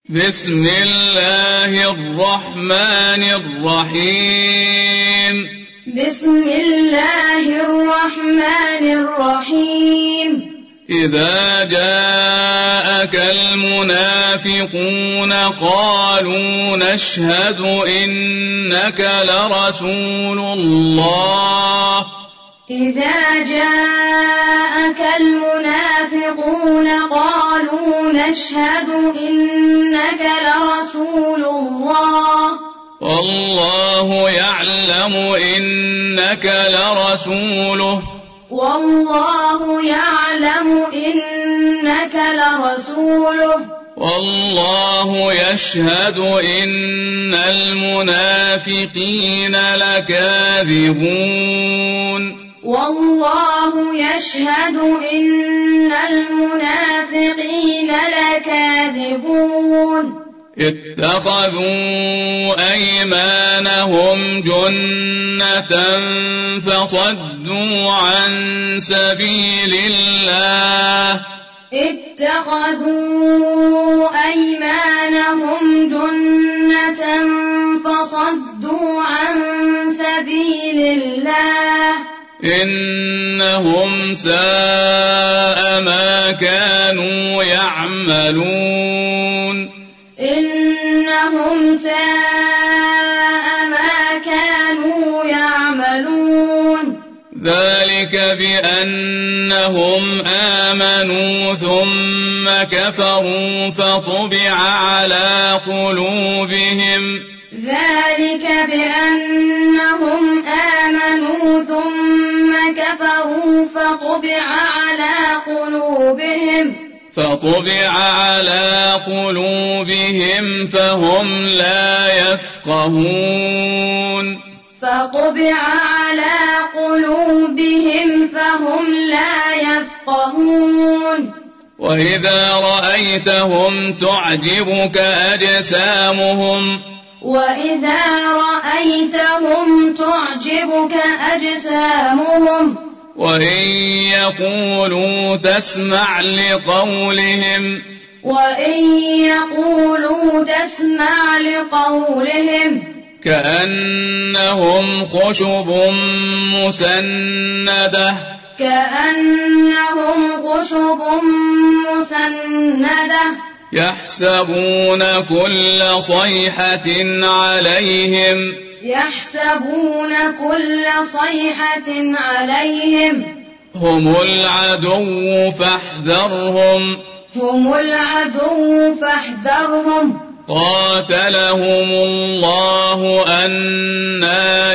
بسم الله الرحمن الرحيم بسم الله الرحمن الرحيم إذا جاءك المنافقون قالوا نشهد إنك لرسول الله إذا جاءك المنافقون قالوا نشهد إنك لرسول الله والله يعلم إنك لرسوله والله يعلم إنك لرسوله والله يشهد إن المنافقين لكاذبون والله يشهد إن المنافقين لكاذبون اتخذوا أيمانهم جنة فصدوا عن سبيل الله اتخذوا أيمانهم جنة فصدوا عن سبيل الله إنهم ساء ما كانوا يعملون إنهم ساء ما كانوا يعملون ذلك بأنهم آمنوا ثم كفروا فطبع على قلوبهم ذلك بأنهم آمنوا ثم كفروا فطبع على قلوبهم فهم لا يفقهون فطبع على قلوبهم فهم لا يفقهون وإذا رأيتهم تعجبك أجسامهم وإن يقولوا تسمع لقولهم كأنهم خشب مسندة يحسبون كل صيحة عليهم هم العدو فاحذرهم قاتلهم الله أنى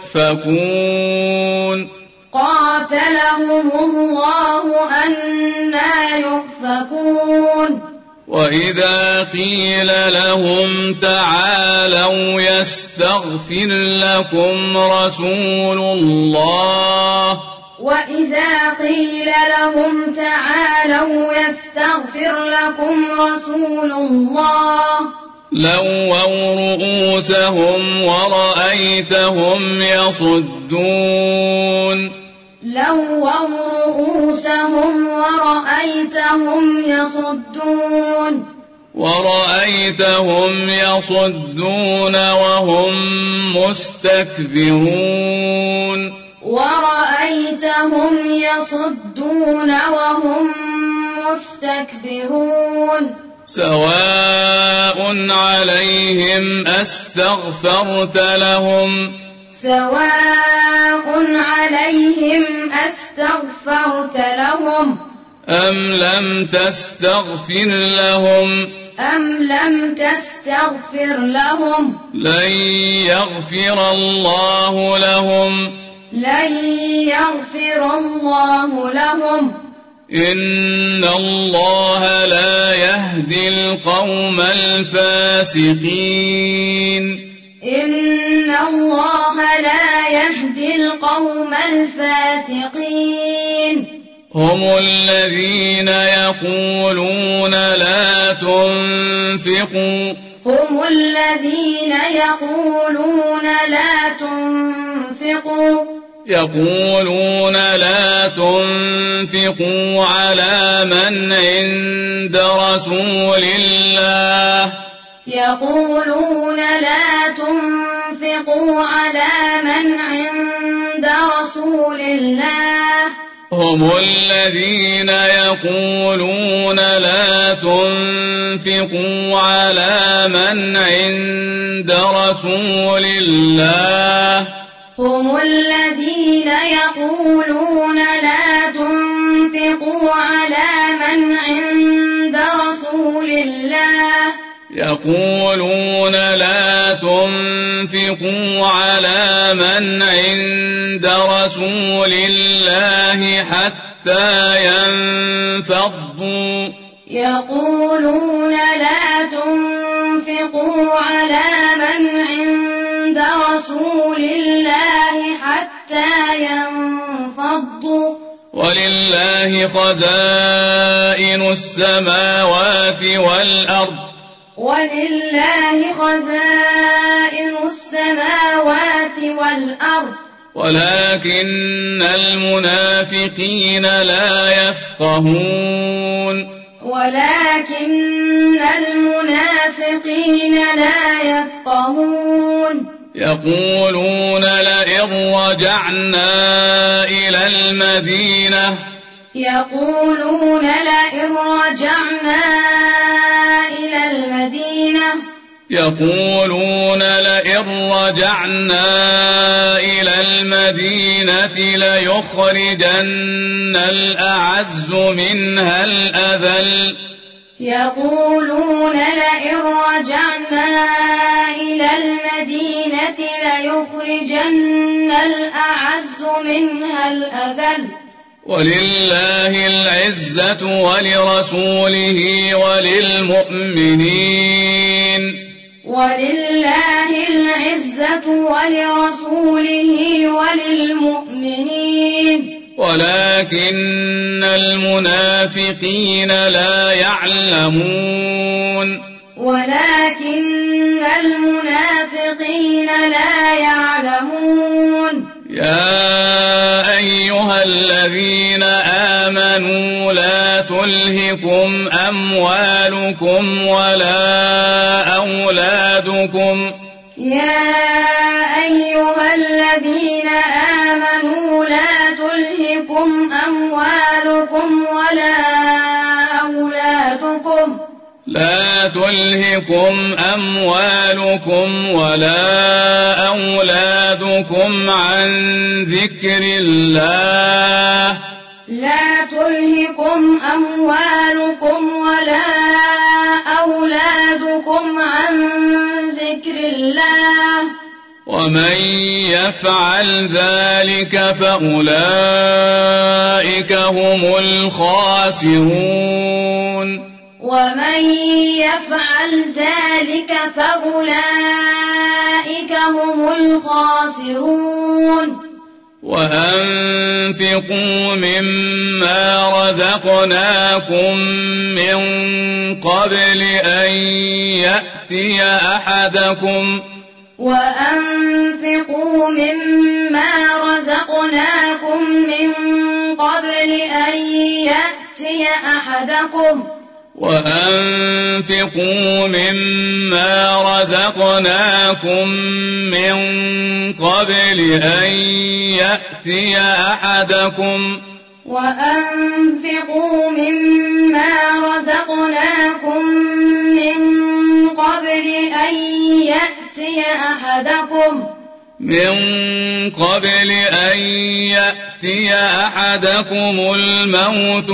يؤفكون وإذا قيل لهم تعالوا يستغفر لكم رسول الله لووا رؤوسهم ورأيتهم يصدون وهم مستكبرون سواء عليهم أستغفرت لهم أم لم تستغفر لهم لن يغفر الله لهم إن الله لا يهدي القوم الفاسقين هم الذين يقولون لا يقولون لا تنفقوا على من عند رسول الله يقولون لا تنفقوا على من عند رسول الله هم الذين يقولون لا تنفقوا على من عند رسول الله هم الذين يقولون لا تنفقوا على من عند رسول الله يقولون لا تنفقوا على من عند رسول الله حتى ينفضوا يقولون لا تنفقوا على من عند رسول الله حتى ينفضوا ولله خزائن السماوات والأرض ولله خزائن السماوات والأرض ولكن المنافقين لا يفقهون ولكن المنافقين لا يفقهون يقولون لئن رجعنا إلى المدينة يقولون لئن رجعنا إلى المدينة يقولون لئن رجعنا إلى المدينة ليخرجن الأعز منها الأذل يقولون لئن رجعنا إلى المدينة ليخرجن الأعز منها الأذل ولله العزة ولرسوله وللمؤمنين ولله العزة ولرسوله وللمؤمنين ولكن المنافقين لا يعلمون ولكن المنافقين لا يعلمون يا أيها الذين آمنوا لا تلهكم أموالكم ولا أولادكم يا أيها الذين آمنوا لا تلهكم أموالكم ولا أولادكم لا تلهكم أموالكم ولا أولادكم عن ذكر الله لا تلهكم أموالكم ولا أولادكم عن ذكر الله ومن يفعل ذلك فأولئك هم الخاسرون ومن يفعل ذلك فأولئك هم الخاسرون وأنفقوا مما رزقناكم من قبل أن يأتي أحدكم وأنفقوا مما رزقناكم من قبل أن يأتي أحدكم وأنفقوا مما رزقناكم من قبل أن يأتي أحدكم وأنفقوا مما رزقناكم من قبل أن يأتي أحدكم الموت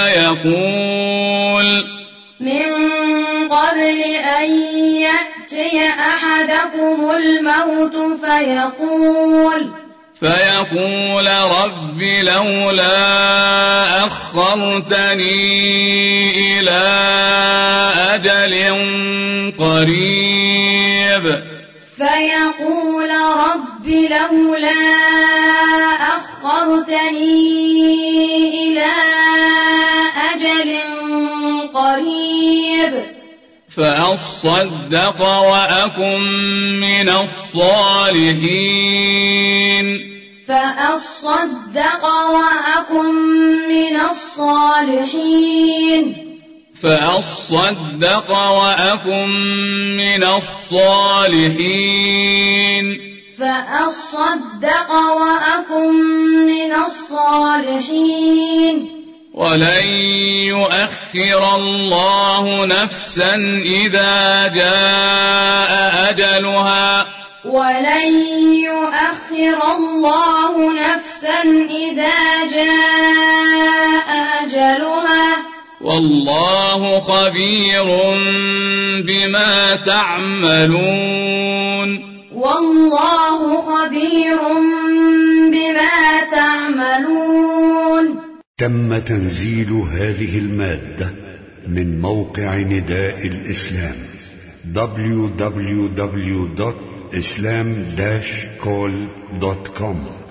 فيقول رب لولا أخرتني إلى أجل قريب فأصدق وأكن من الصالحين فأصدق وأكن من الصالحين فأصدق وأكن من الصالحين فأصدق وأكن من الصالحين ولن يؤخر الله نفسا إذا جاء أجلها ولن يؤخر الله نفسا إذا جاء أجلها والله خبير بما تعملون والله خبير بما تعملون. تم تنزيل هذه المادة من موقع نداء الإسلام www.islam-call.com